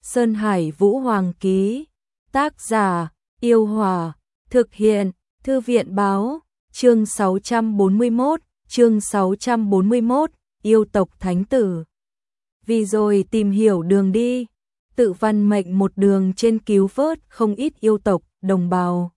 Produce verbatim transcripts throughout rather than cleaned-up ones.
Sơn Hải Vũ Hoàng ký. Tác giả: Yêu Hòa. Thực hiện: Thư viện báo. Chương sáu trăm bốn mươi mốt, chương sáu trăm bốn mươi mốt, yêu tộc thánh tử. Vì rồi tìm hiểu đường đi, Tự Văn Mệnh một đường trên cứu vớt không ít yêu tộc đồng bào.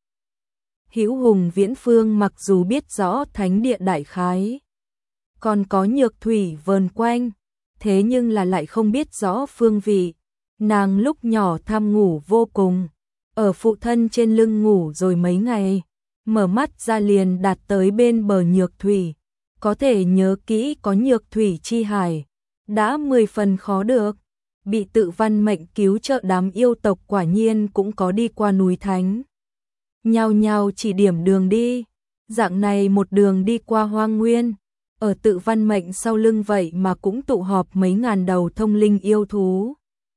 Hữu Hùng Viễn Phương mặc dù biết rõ thánh địa đại khái, còn có Nhược Thủy vờn quanh, thế nhưng là lại không biết rõ phương vị. Nàng lúc nhỏ tham ngủ vô cùng, ở phụ thân trên lưng ngủ rồi mấy ngày, mở mắt ra liền đạt tới bên bờ Nhược Thủy, có thể nhớ kỹ có Nhược Thủy chi hải, đã mười phần khó được. Bị Tự Văn Mệnh cứu trợ đám yêu tộc quả nhiên cũng có đi qua núi thánh, nhao nhao chỉ điểm đường đi, dạng này một đường đi qua hoang nguyên. Ở Tự Văn Mệnh sau lưng vậy mà cũng tụ họp mấy ngàn đầu thông linh yêu thú.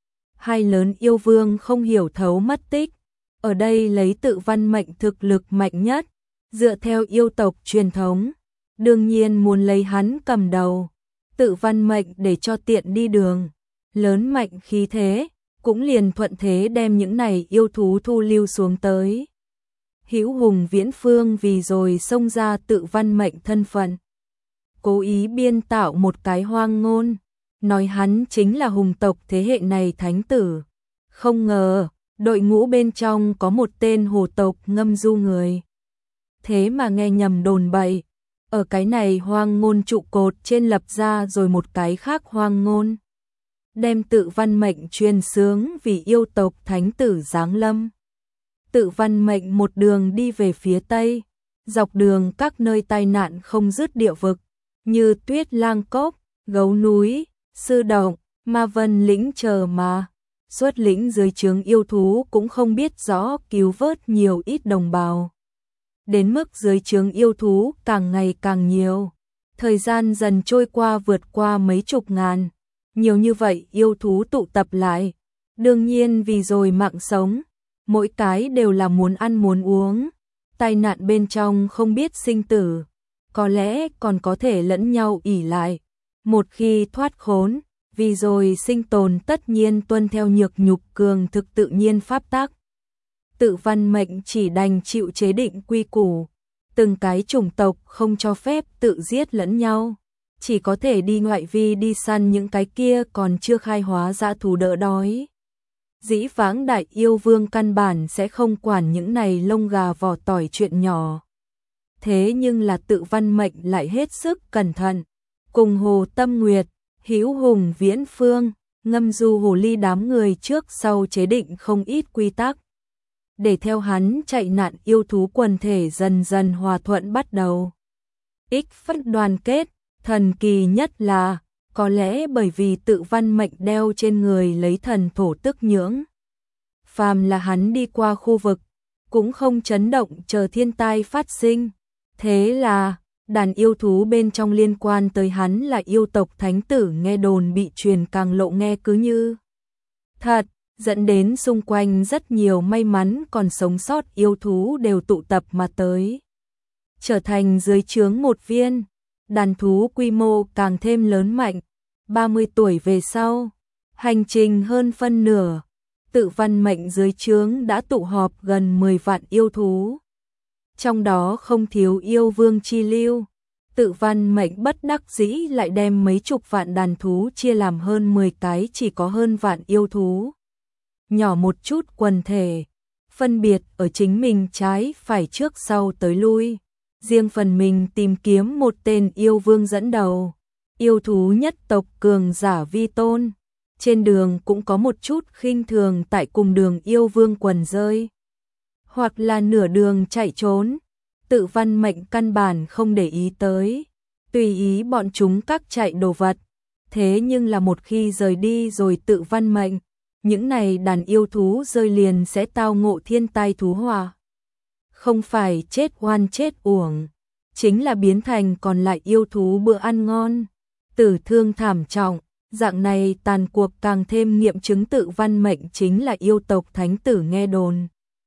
Hai lớn yêu vương không hiểu thấu mất tích, ở đây lấy Tự Văn Mệnh thực lực mạnh nhất, dựa theo yêu tộc truyền thống, đương nhiên muốn lấy hắn cầm đầu. Tự Văn Mệnh để cho tiện đi đường, lớn mạnh khí thế, cũng liền thuận thế đem những này yêu thú thu lưu xuống tới. Hữu Hùng Viễn Phương vì rồi xông ra Tự Văn Mệnh thân phận, cố ý biên tạo một cái hoang ngôn, nói hắn chính là hùng tộc thế hệ này thánh tử. Không ngờ, đội ngũ bên trong có một tên hồ tộc ngâm du người. Thế mà nghe nhầm đồn bậy, ở cái này hoang ngôn trụ cột trên lập ra rồi một cái khác hoang ngôn, đem Tự Văn Mệnh truyền sướng vì yêu tộc thánh tử giáng lâm. Tự Văn Mệnh một đường đi về phía tây, dọc đường các nơi tai nạn không dứt địa vực, như Tuyết Lang Cốc, Gấu Núi, Sư Động, Ma Vân Lĩnh chờ mà. Xuất lĩnh dưới trướng yêu thú cũng không biết rõ cứu vớt nhiều ít đồng bào. Đến mức dưới trướng yêu thú càng ngày càng nhiều. Thời gian dần trôi qua vượt qua mấy chục ngàn. Nhiều như vậy yêu thú tụ tập lại. Đương nhiên vì rồi mạng sống. Mỗi cái đều là muốn ăn muốn uống. Tai nạn bên trong không biết sinh tử. Có lẽ còn có thể lẫn nhau ỷ lại. Một khi thoát khốn, vì rồi sinh tồn tất nhiên tuân theo nhược nhục cường thực tự nhiên pháp tắc. Tự Văn Mệnh chỉ đành chịu chế định quy củ, từng cái chủng tộc không cho phép tự giết lẫn nhau, chỉ có thể đi ngoại vi đi săn những cái kia còn chưa khai hóa dã thú đỡ đói. Dĩ vãng đại yêu vương căn bản sẽ không quản những này lông gà vỏ tỏi chuyện nhỏ. Thế nhưng là Tự Văn Mệnh lại hết sức cẩn thận, cùng Hồ Tâm Nguyệt, Hữu Hùng Viễn Phương, Ngâm Du Hồ Ly đám người trước sau chế định không ít quy tắc. Để theo hắn chạy nạn yêu thú quần thể dần dần hòa thuận bắt đầu. Ích phất đoàn kết, thần kỳ nhất là, có lẽ bởi vì Tự Văn Mệnh đeo trên người lấy thần thổ tức nhưỡng. Phàm là hắn đi qua khu vực, cũng không chấn động chờ thiên tai phát sinh. Thế là, đàn yêu thú bên trong liên quan tới hắn là yêu tộc thánh tử nghe đồn bị truyền càng lộ nghe cứ như thật, dẫn đến xung quanh rất nhiều may mắn còn sống sót yêu thú đều tụ tập mà tới. Trở thành dưới trướng một viên, đàn thú quy mô càng thêm lớn mạnh, ba mươi tuổi về sau, hành trình hơn phân nửa, Tự Văn Mệnh dưới trướng đã tụ họp gần mười vạn yêu thú. Trong đó không thiếu yêu vương chi lưu. Tự Văn Mệnh bất đắc dĩ lại đem mấy chục vạn đàn thú chia làm hơn mười cái chỉ có hơn vạn yêu thú. Nhỏ một chút quần thể, phân biệt ở chính mình trái phải trước sau tới lui. Riêng phần mình tìm kiếm một tên yêu vương dẫn đầu. Yêu thú nhất tộc cường giả vi tôn. Trên đường cũng có một chút khinh thường tại cùng đường yêu vương quần rơi. Hoặc là nửa đường chạy trốn. Tự Văn Mệnh căn bản không để ý tới, tùy ý bọn chúng các chạy đồ vật. Thế nhưng là một khi rời đi rồi Tự Văn Mệnh, những này đàn yêu thú rơi liền sẽ tao ngộ thiên tai thú họa. Không phải chết oan chết uổng, chính là biến thành còn lại yêu thú bữa ăn ngon, tử thương thảm trọng. Dạng này tàn cuộc càng thêm nghiệm chứng Tự Văn Mệnh chính là yêu tộc thánh tử nghe đồn.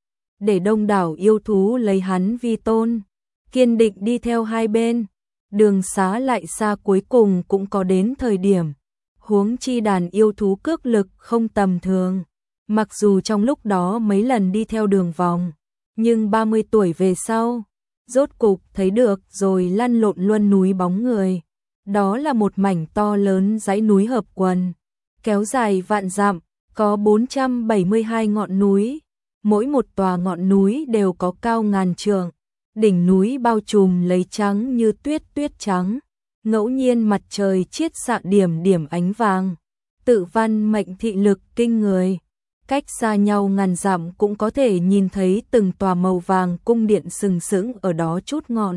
Để đông đảo yêu thú lấy hắn vi tôn, kiên định đi theo hai bên, đường xá lại xa cuối cùng cũng có đến thời điểm. Huống chi đàn yêu thú cước lực không tầm thường, Mặc dù trong lúc đó mấy lần đi theo đường vòng, nhưng ba mươi tuổi về sau, rốt cục thấy được rồi lăn lộn luân núi bóng người. Đó là một mảnh to lớn dãy núi hợp quần, kéo dài vạn dặm, có bốn trăm bảy mươi hai ngọn núi, mỗi một tòa ngọn núi đều có cao ngàn trượng, đỉnh núi bao trùm lấy trắng như tuyết tuyết trắng, ngẫu nhiên mặt trời chiết xạ điểm điểm ánh vàng. Tự Văn Mệnh thị lực kinh người, cách xa nhau ngàn dặm cũng có thể nhìn thấy từng tòa màu vàng cung điện sừng sững ở đó chút ngọn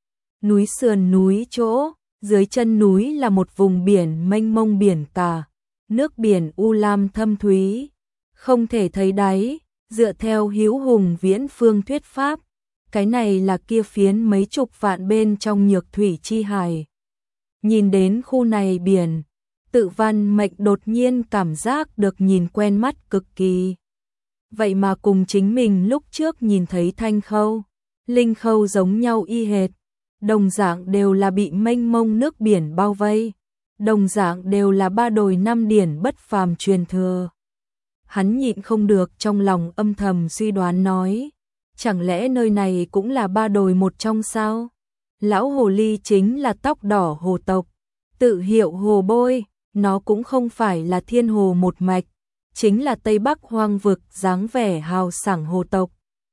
núi sườn núi chỗ, dưới chân núi là một vùng biển mênh mông biển cả, nước biển u lam thâm thúy, không thể thấy đáy. Dựa theo Hữu Hùng Viễn Phương thuyết pháp, cái này là kia phiến mấy chục vạn bên trong Nhược Thủy chi hải. Nhìn đến khu này biển, Tự Văn Mệnh đột nhiên cảm giác được nhìn quen mắt cực kỳ. Vậy mà cùng chính mình lúc trước nhìn thấy Thanh Khâu, Linh Khâu giống nhau y hệt, đồng dạng đều là bị mênh mông nước biển bao vây, đồng dạng đều là ba đồi năm điển bất phàm truyền thừa. Hắn nhịn không được trong lòng âm thầm suy đoán nói, chẳng lẽ nơi này cũng là ba đồi một trong sao? Lão hồ ly chính là tóc đỏ hồ tộc, tự hiệu Hồ Bôi, nó cũng không phải là thiên hồ một mạch, chính là Tây Bắc hoang vực dáng vẻ hào sảng hồ tộc.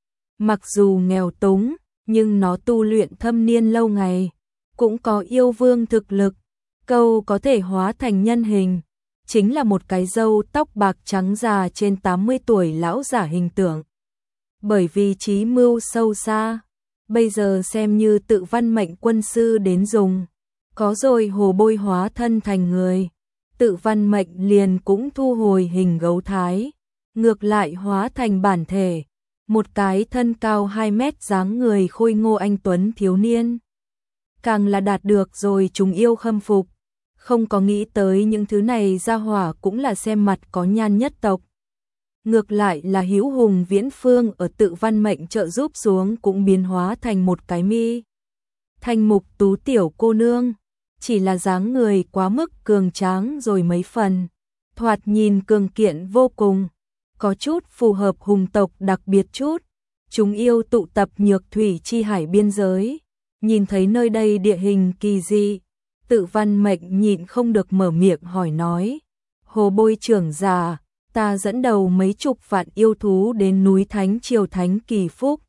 Mặc dù nghèo túng, nhưng nó tu luyện thâm niên lâu ngày, cũng có yêu vương thực lực, câu có thể hóa thành nhân hình. Chính là một cái râu tóc bạc trắng già trên tám mươi tuổi lão giả hình tượng. Bởi vì trí mưu sâu xa, bây giờ xem như Tự Văn Mệnh quân sư đến dùng. Có rồi Hồ Bôi hóa thân thành người, Tự Văn Mệnh liền cũng thu hồi hình gấu thái, ngược lại hóa thành bản thể, một cái thân cao hai mét dáng người khôi ngô anh tuấn thiếu niên. Càng là đạt được rồi chúng yêu khâm phục. Không có nghĩ tới những thứ này ra hỏa cũng là xem mặt có nhan nhất tộc. Ngược lại là Hữu Hùng Viễn Phương ở Tự Văn Mệnh trợ giúp xuống cũng biến hóa thành một cái mi thanh mục tú tiểu cô nương, chỉ là dáng người quá mức cường tráng rồi mấy phần, thoạt nhìn cường kiện vô cùng, có chút phù hợp hùng tộc đặc biệt chút. Chúng yêu tụ tập Nhược Thủy chi hải biên giới, nhìn thấy nơi đây địa hình kỳ dị, Tự Văn Mệnh nhịn không được mở miệng hỏi nói, Hồ Bôi trưởng già, ta dẫn đầu mấy chục vạn yêu thú đến núi Thánh Triều Thánh Kỳ Phúc.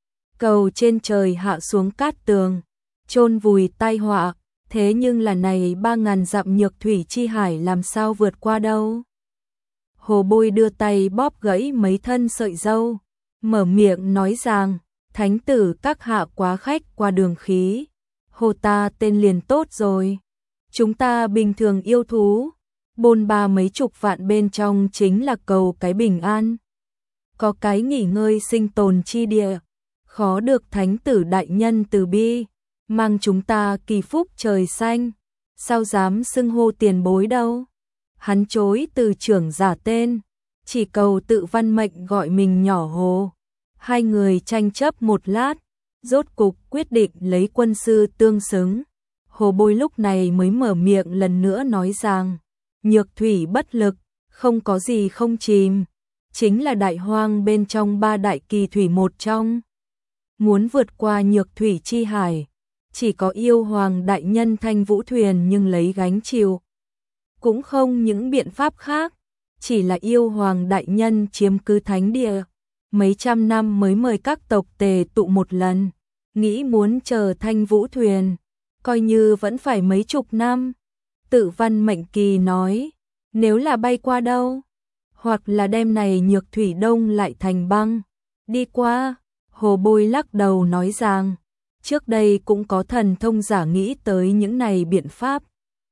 Cầu trên trời hạ xuống cát tường, chôn vùi tai họa, thế nhưng là này ba ngàn dặm Nhược Thủy chi hải làm sao vượt qua đâu. Hồ Bôi đưa tay bóp gãy mấy thân sợi râu, mở miệng nói rằng, thánh tử các hạ quá khách qua đường khí. Hồ ta tên liền tốt rồi. Chúng ta bình thường yêu thú, bôn ba mấy chục vạn bên trong chính là cầu cái bình an. Có cái nghỉ ngơi sinh tồn chi địa, khó được thánh tử đại nhân từ bi, mang chúng ta kỳ phúc trời xanh, sao dám xưng hô tiền bối đâu. Hắn chối từ trưởng giả tên, chỉ cầu Tự Văn Mệnh gọi mình nhỏ Hồ. Hai người tranh chấp một lát, rốt cục quyết định lấy quân sư tương xứng. Hồ Bôi lúc này mới mở miệng lần nữa nói rằng, Nhược Thủy bất lực, không có gì không chìm, chính là đại hoang bên trong ba đại kỳ thủy một trong. Muốn vượt qua Nhược Thủy chi hải, chỉ có yêu hoàng đại nhân Thanh Vũ thuyền nhưng lấy gánh chịu. Cũng không những biện pháp khác, chỉ là yêu hoàng đại nhân chiếm cứ thánh địa, mấy trăm năm mới mời các tộc tề tụ một lần, nghĩ muốn chờ Thanh Vũ thuyền, coi như vẫn phải mấy chục năm. Tự Văn Mệnh kỳ nói, nếu là bay qua đâu, hoặc là đêm này Nhược Thủy đông lại thành băng, đi qua. Hồ Bôi lắc đầu nói rằng, trước đây cũng có thần thông giả nghĩ tới những này biện pháp.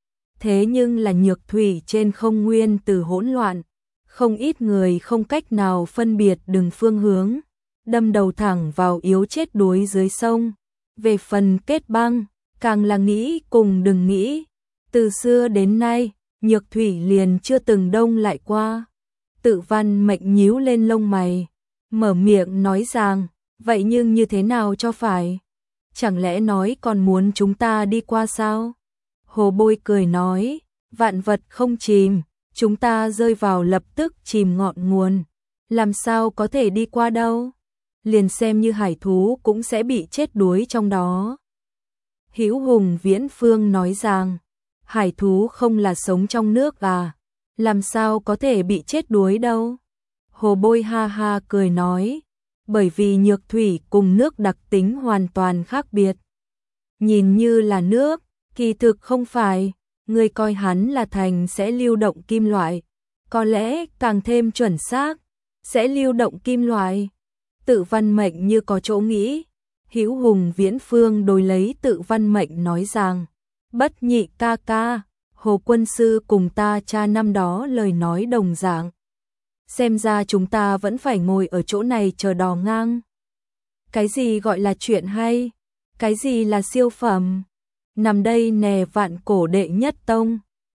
Thế nhưng là Nhược Thủy trên không nguyên từ hỗn loạn, không ít người không cách nào phân biệt đường phương hướng, đâm đầu thẳng vào yếu chết đuối dưới sông. Về phần kết băng, càng là nghĩ cùng đừng nghĩ. Từ xưa đến nay, Nhược Thủy liền chưa từng đông lại qua. Tự Văn Mệnh nhíu lên lông mày, mở miệng nói rằng, vậy nhưng như thế nào cho phải? Chẳng lẽ nói còn muốn chúng ta đi qua sao? Hồ Bôi cười nói, vạn vật không chìm, chúng ta rơi vào lập tức chìm ngọn nguồn. làm sao có thể đi qua đâu? Liền xem như hải thú cũng sẽ bị chết đuối trong đó. Hữu Hùng Viễn Phương nói rằng, hải thú không là sống trong nước à, làm sao có thể bị chết đuối đâu? Hồ Bôi ha ha cười nói, bởi vì nhược thủy cùng nước đặc tính hoàn toàn khác biệt. Nhìn như là nước, kỳ thực không phải, người coi hắn là thành sẽ lưu động kim loại, có lẽ càng thêm chuẩn xác, sẽ lưu động kim loại. Tự văn mệnh như có chỗ nghĩ, Hữu Hùng Viễn Phương đối lấy tự văn mệnh nói rằng, bất nhị ca ca, Hồ quân sư cùng ta cha năm đó lời nói đồng dạng. Xem ra chúng ta vẫn phải ngồi ở chỗ này chờ đò ngang. Cái gì gọi là chuyện hay? Cái gì là siêu phẩm? Nằm đây nè vạn cổ đệ nhất tông.